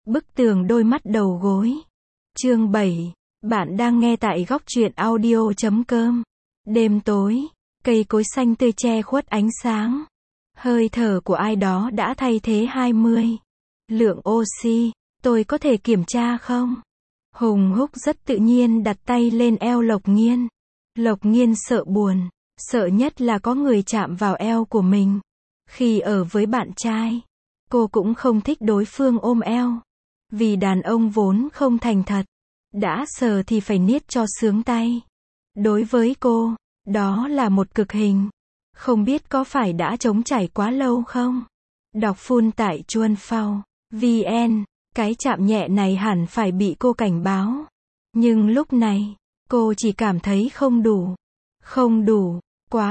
Bức tường đôi mắt đầu gối. Chương 7. Bạn đang nghe tại góc truyện audio.com. Đêm tối, cây cối xanh tươi che khuất ánh sáng. Hơi thở của ai đó đã thay thế 20. Lượng oxy, tôi có thể kiểm tra không? Hùng Húc rất tự nhiên đặt tay lên eo Lộc Nghiên. Lộc Nghiên sợ buồn, sợ nhất là có người chạm vào eo của mình. Khi ở với bạn trai, cô cũng không thích đối phương ôm eo. Vì đàn ông vốn không thành thật. Đã sờ thì phải niết cho sướng tay. Đối với cô, đó là một cực hình. Không biết có phải đã trống trải quá lâu không? Đọc full tại Chuan Phao VN. Cái chạm nhẹ này hẳn phải bị cô cảnh báo. Nhưng lúc này, cô chỉ cảm thấy không đủ. Không đủ,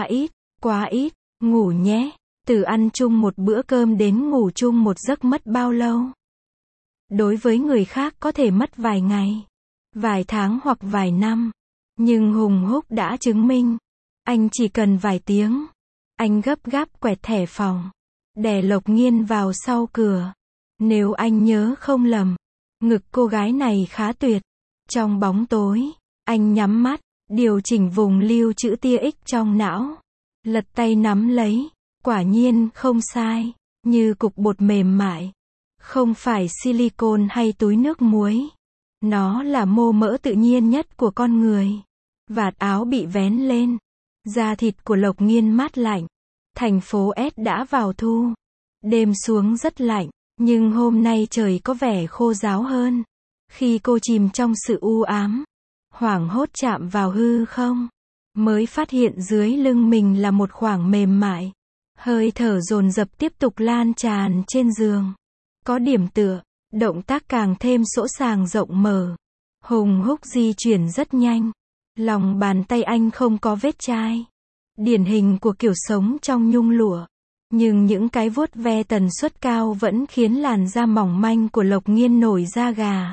quá ít, ngủ nhé. Từ ăn chung một bữa cơm đến ngủ chung một giấc mất bao lâu? Đối với người khác có thể mất vài ngày, vài tháng hoặc vài năm. Nhưng Hùng Húc đã chứng minh, anh chỉ cần vài tiếng. Anh gấp gáp quẹt thẻ phòng, đè Lộc Nghiên vào sau cửa. Nếu anh nhớ không lầm, ngực cô gái này khá tuyệt. Trong bóng tối, anh nhắm mắt, điều chỉnh vùng lưu trữ tia X trong não. Lật tay nắm lấy, quả nhiên không sai, như cục bột mềm mại. Không phải silicone hay túi nước muối. Nó là mô mỡ tự nhiên nhất của con người. Vạt áo bị vén lên. Da thịt của Lộc Nghiên mát lạnh. Thành phố S đã vào thu. Đêm xuống rất lạnh, nhưng hôm nay trời có vẻ khô ráo hơn. Khi cô chìm trong sự u ám, hoảng hốt chạm vào hư không, mới phát hiện dưới lưng mình là một khoảng mềm mại. Hơi thở dồn dập tiếp tục lan tràn trên giường. Có điểm tựa, động tác càng thêm sỗ sàng rộng mở. Hùng Húc di chuyển rất nhanh. Lòng bàn tay anh không có vết chai. Điển hình của kiểu sống trong nhung lụa. Nhưng những cái vuốt ve tần suất cao vẫn khiến làn da mỏng manh của Lộc Nghiên nổi da gà.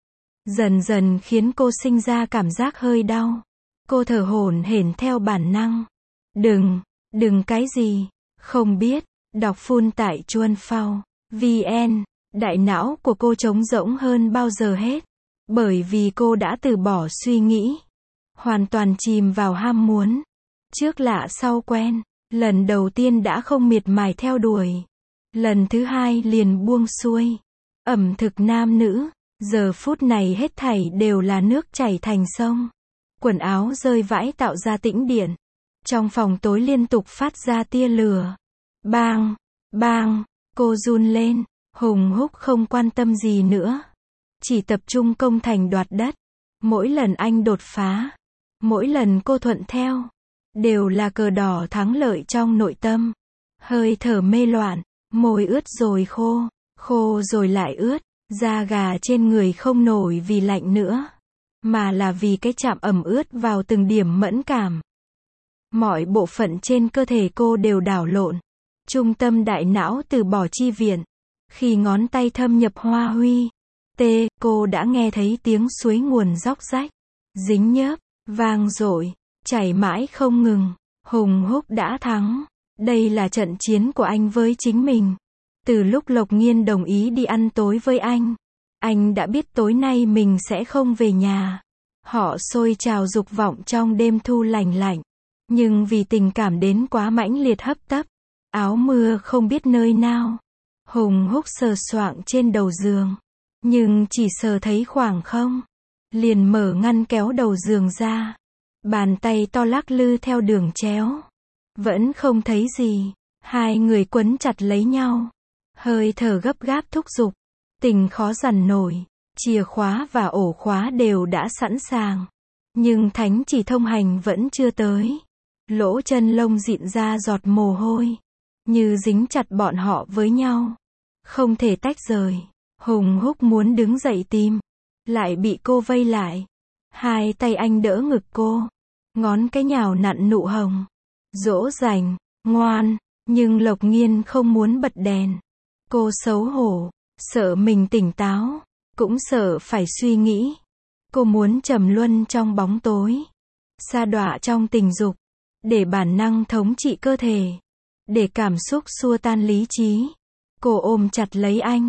Dần dần khiến cô sinh ra cảm giác hơi đau. Cô thở hổn hển theo bản năng. Đừng cái gì, không biết. Đọc full tại Chuan Phao VN. Đại não của cô trống rỗng hơn bao giờ hết. Bởi vì cô đã từ bỏ suy nghĩ. Hoàn toàn chìm vào ham muốn. Trước lạ sau quen. Lần đầu tiên đã không miệt mài theo đuổi. Lần thứ hai liền buông xuôi. Ẩm thực nam nữ. Giờ phút này hết thảy đều là nước chảy thành sông. Quần áo rơi vãi tạo ra tĩnh điện. Trong phòng tối liên tục phát ra tia lửa. Bang, bang, cô run lên. Hùng Húc không quan tâm gì nữa. Chỉ tập trung công thành đoạt đất. Mỗi lần anh đột phá, mỗi lần cô thuận theo, đều là cờ đỏ thắng lợi trong nội tâm. Hơi thở mê loạn, môi ướt rồi khô, khô rồi lại ướt. Da gà trên người không nổi vì lạnh nữa, mà là vì cái chạm ẩm ướt vào từng điểm mẫn cảm. Mọi bộ phận trên cơ thể cô đều đảo lộn. Trung tâm đại não từ bỏ chi viện. Khi ngón tay thâm nhập hoa huy, cô đã nghe thấy tiếng suối nguồn róc rách, dính nhớp, vang dội, chảy mãi không ngừng. Hùng Húc đã thắng. Đây là trận chiến của anh với chính mình. Từ lúc Lộc Nghiên đồng ý đi ăn tối với anh đã biết tối nay mình sẽ không về nhà. Họ sôi trào dục vọng trong đêm thu lành lạnh. Nhưng vì tình cảm đến quá mãnh liệt hấp tấp, áo mưa không biết nơi nào. Hùng Húc sờ soạng trên đầu giường. Nhưng chỉ sờ thấy khoảng không. Liền mở ngăn kéo đầu giường ra. Bàn tay to lắc lư theo đường chéo. Vẫn không thấy gì. Hai người quấn chặt lấy nhau. Hơi thở gấp gáp thúc giục. Tình khó dằn nổi. Chìa khóa và ổ khóa đều đã sẵn sàng. Nhưng thánh chỉ thông hành vẫn chưa tới. Lỗ chân lông dịn ra giọt mồ hôi. Như dính chặt bọn họ với nhau. Không thể tách rời. Hùng Húc muốn đứng dậy tìm. Lại bị cô vây lại. Hai tay anh đỡ ngực cô. Ngón cái nhào nặn nụ hồng. Dỗ dành, ngoan. Nhưng Lộc Nghiên không muốn bật đèn. Cô xấu hổ. Sợ mình tỉnh táo. Cũng sợ phải suy nghĩ. Cô muốn trầm luân trong bóng tối. Sa đọa trong tình dục. Để bản năng thống trị cơ thể. Để cảm xúc xua tan lý trí. Cô ôm chặt lấy anh.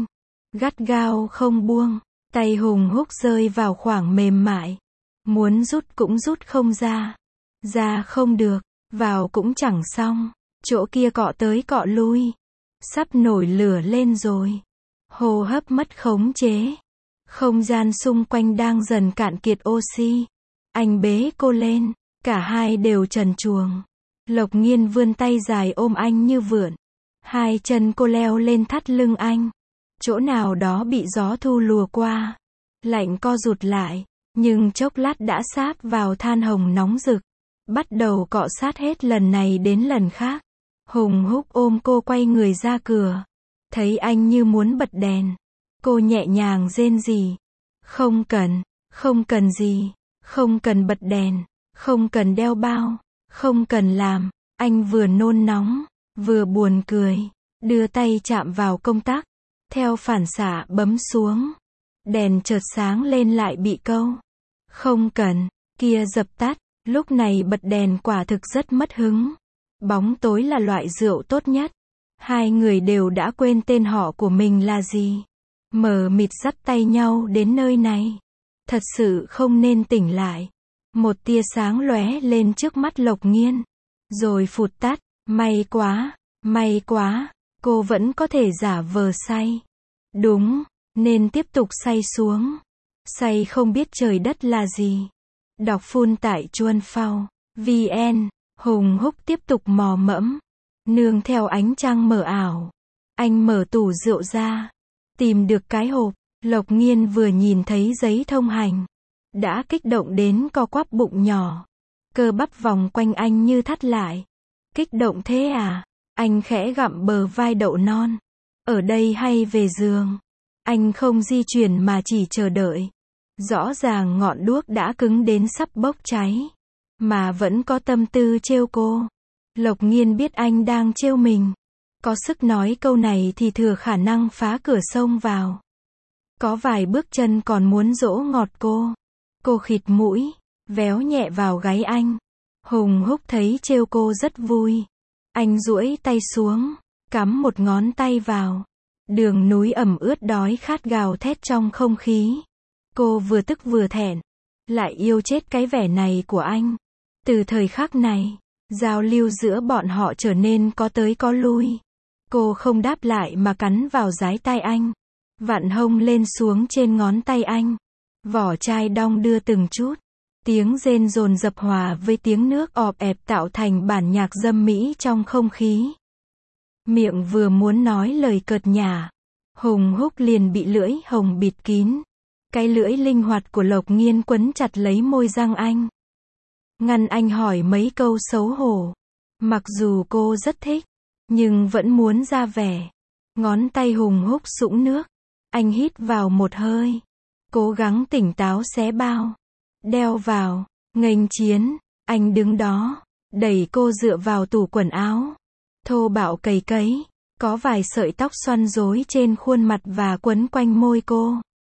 gắt gao không buông. Tay Hùng Húc rơi vào khoảng mềm mại. Muốn rút cũng rút không ra. Ra không được, vào cũng chẳng xong. Chỗ kia cọ tới cọ lui. Sắp nổi lửa lên rồi. Hô hấp mất khống chế. Không gian xung quanh đang dần cạn kiệt oxy. Anh bế cô lên. Cả hai đều trần truồng. Lộc Nghiên vươn tay dài ôm anh như vượn. Hai chân cô leo lên thắt lưng anh. Chỗ nào đó bị gió thu lùa qua. Lạnh co rụt lại. Nhưng chốc lát đã sáp vào than hồng nóng rực. Bắt đầu cọ sát hết lần này đến lần khác. Hùng Húc ôm cô quay người ra cửa. Thấy anh như muốn bật đèn. Cô nhẹ nhàng rên rỉ. Không cần gì. Không cần bật đèn. Không cần đeo bao. Không cần làm. Anh vừa nôn nóng, vừa buồn cười. Đưa tay chạm vào công tắc. Theo phản xạ bấm xuống. Đèn chợt sáng lên lại bị câu. Không cần. Kia dập tắt. Lúc này bật đèn quả thực rất mất hứng. Bóng tối là loại rượu tốt nhất. Hai người đều đã quên tên họ của mình là gì. Mờ mịt dắt tay nhau đến nơi này. Thật sự không nên tỉnh lại. Một tia sáng lóe lên trước mắt Lộc Nghiên. Rồi phụt tắt. May quá. Cô vẫn có thể giả vờ say. Đúng, nên tiếp tục say xuống. Say không biết trời đất là gì. Đọc phun tại Chuan Phao VN. Hùng Húc tiếp tục mò mẫm. Nương theo ánh trăng mờ ảo. Anh mở tủ rượu ra. Tìm được cái hộp. Lộc Nghiên vừa nhìn thấy giấy thông hành. Đã kích động đến co quắp bụng nhỏ. Cơ bắp vòng quanh anh như thắt lại. Kích động thế à? Anh khẽ gặm bờ vai đậu non. Ở đây hay về giường? Anh không di chuyển mà chỉ chờ đợi. Rõ ràng ngọn đuốc đã cứng đến sắp bốc cháy. Mà vẫn có tâm tư trêu cô. Lộc Nghiên biết anh đang trêu mình. Có sức nói câu này thì thừa khả năng phá cửa xông vào. Có vài bước chân còn muốn dỗ ngọt cô. Cô khịt mũi, véo nhẹ vào gáy anh. Hùng Húc thấy trêu cô rất vui. Anh duỗi tay xuống, cắm một ngón tay vào. Đường núi ẩm ướt đói khát gào thét trong không khí. Cô vừa tức vừa thẹn. Lại yêu chết cái vẻ này của anh. Từ thời khắc này, giao lưu giữa bọn họ trở nên có tới có lui. Cô không đáp lại mà cắn vào dái tai anh. Vặn hông lên xuống trên ngón tay anh. Vỏ chai đong đưa từng chút. Tiếng rên dồn dập hòa với tiếng nước ọp ẹp tạo thành bản nhạc dâm mỹ trong không khí. Miệng vừa muốn nói lời cợt nhả. Hùng Húc liền bị lưỡi hồng bịt kín. Cái lưỡi linh hoạt của Lộc Nghiên quấn chặt lấy môi răng anh. Ngăn anh hỏi mấy câu xấu hổ. Mặc dù cô rất thích, nhưng vẫn muốn ra vẻ. Ngón tay Hùng Húc sũng nước. Anh hít vào một hơi. Cố gắng tỉnh táo xé bao. Đeo vào. Nghênh chiến. Anh đứng đó. Đẩy cô dựa vào tủ quần áo. Thô bạo cày cấy. Có vài sợi tóc xoăn rối trên khuôn mặt và quấn quanh môi cô.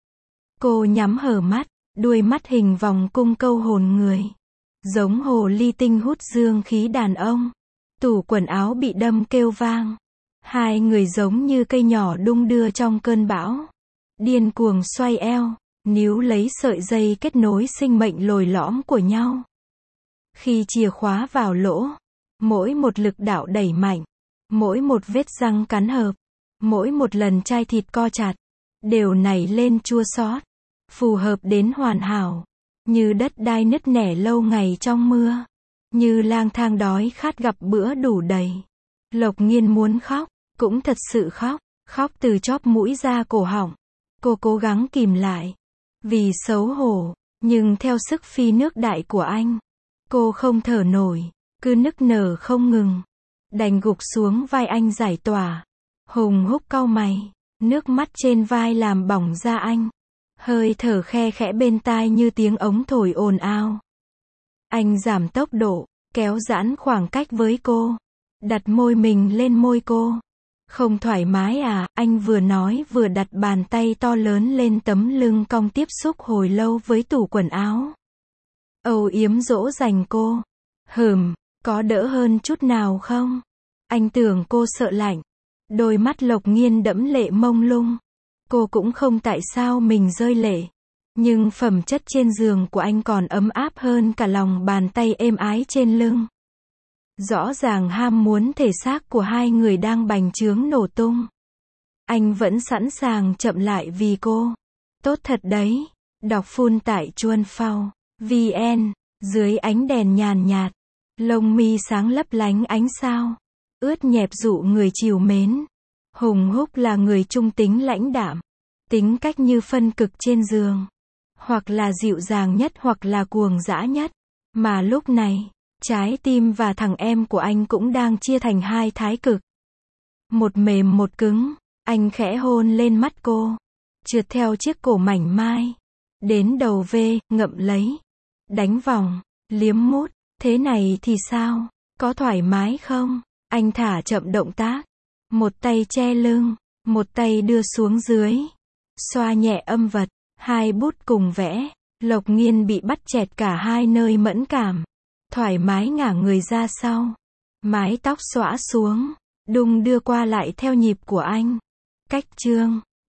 Cô nhắm hở mắt. Đuôi mắt hình vòng cung câu hồn người. Giống hồ ly tinh hút dương khí đàn ông. Tủ quần áo bị đâm kêu vang. Hai người giống như cây nhỏ đung đưa trong cơn bão. Điên cuồng xoay eo. Níu lấy sợi dây kết nối sinh mệnh lồi lõm của nhau. Khi chìa khóa vào lỗ. Mỗi một lực đạo đẩy mạnh. Mỗi một vết răng cắn hợp. Mỗi một lần chai thịt co chặt. Đều nảy lên chua xót. Phù hợp đến hoàn hảo. Như đất đai nứt nẻ lâu ngày trong mưa. Như lang thang đói khát gặp bữa đủ đầy. Lộc Nghiên muốn khóc. Cũng thật sự khóc. Khóc từ chóp mũi ra cổ họng. Cô cố gắng kìm lại. Vì xấu hổ. Nhưng theo sức phi nước đại của anh. Cô không thở nổi. Cứ nức nở không ngừng. Đành gục xuống vai anh giải tỏa. Hùng Húc cau mày. Nước mắt trên vai làm bỏng da anh. Hơi thở khe khẽ bên tai như tiếng ống thổi ồn ào. Anh giảm tốc độ. Kéo giãn khoảng cách với cô. Đặt môi mình lên môi cô. Không thoải mái à? Anh vừa nói vừa đặt bàn tay to lớn lên tấm lưng cong tiếp xúc hồi lâu với tủ quần áo. Âu yếm dỗ dành cô. Có đỡ hơn chút nào không? Anh tưởng cô sợ lạnh. Đôi mắt Lộc Nghiên đẫm lệ mông lung. Cô cũng không tại sao mình rơi lệ. Nhưng phẩm chất trên giường của anh còn ấm áp hơn cả lòng bàn tay êm ái trên lưng. Rõ ràng ham muốn thể xác của hai người đang bành trướng nổ tung. Anh vẫn sẵn sàng chậm lại vì cô. Tốt thật đấy. Đọc full tại Chuan Phao VN. Dưới ánh đèn nhàn nhạt. Lông mi sáng lấp lánh ánh sao. Ướt nhẹp dụ người trìu mến. Hùng Húc là người trung tính lãnh đạm. Tính cách như phân cực trên giường. Hoặc là dịu dàng nhất hoặc là cuồng dã nhất. Mà lúc này, trái tim và thằng em của anh cũng đang chia thành hai thái cực. Một mềm một cứng. Anh khẽ hôn lên mắt cô. Trượt theo chiếc cổ mảnh mai. Đến đầu V, ngậm lấy. Đánh vòng, liếm mút. Thế này thì sao? Có thoải mái không? Anh thả chậm động tác. Một tay che lưng. Một tay đưa xuống dưới. Xoa nhẹ âm vật. Hai bút cùng vẽ. Lộc Nghiên bị bắt chẹt cả hai nơi mẫn cảm. Thoải mái ngả người ra sau. Mái tóc xõa xuống. Đung đưa qua lại theo nhịp của anh. Cách chương